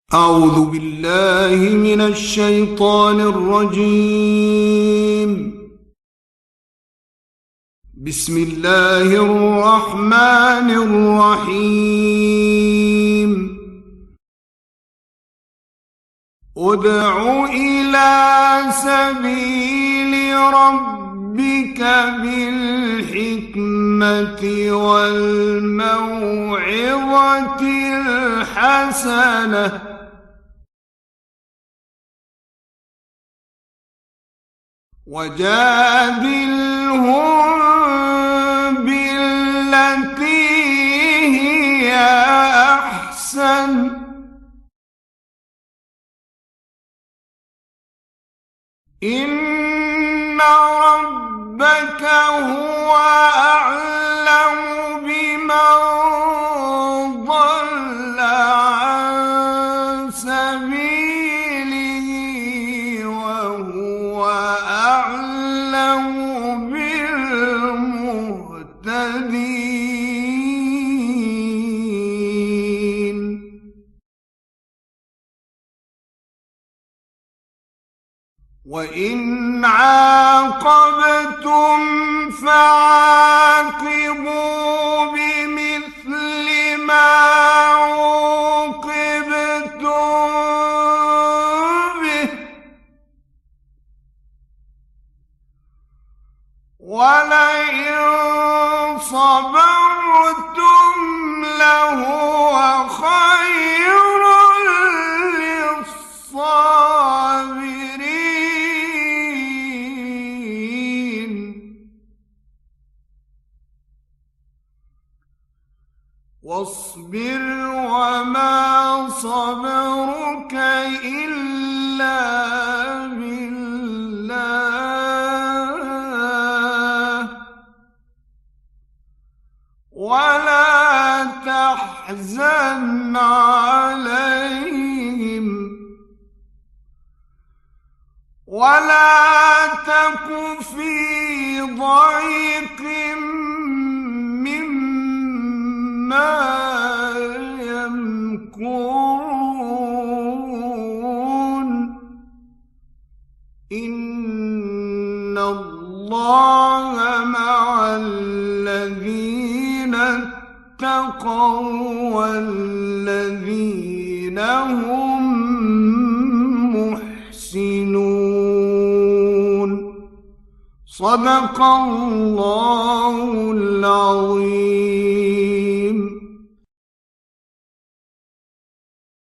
أعوذ بالله من الشيطان الرجيم. بسم الله الرحمن الرحيم. ادع إلى سبيل ربك بالحكمة والموعظة الحسنة وجادلهم بالتي هي أحسن إن ربك هو أعلم بمن ضل عن سبيله وهو أعلم بالمهتدين. وإن عاقبتم فعاقبوا بمثل ما عوقبتم به ولئن صبرتم لهو خير للصابرين. واصبر وما صبرك إلا بالله ولا تحزن عليهم ولا تك في ضيق مما يمكرون إن الله مع الذين اتقوا والذين هم محسنون. صدق الله العظيم.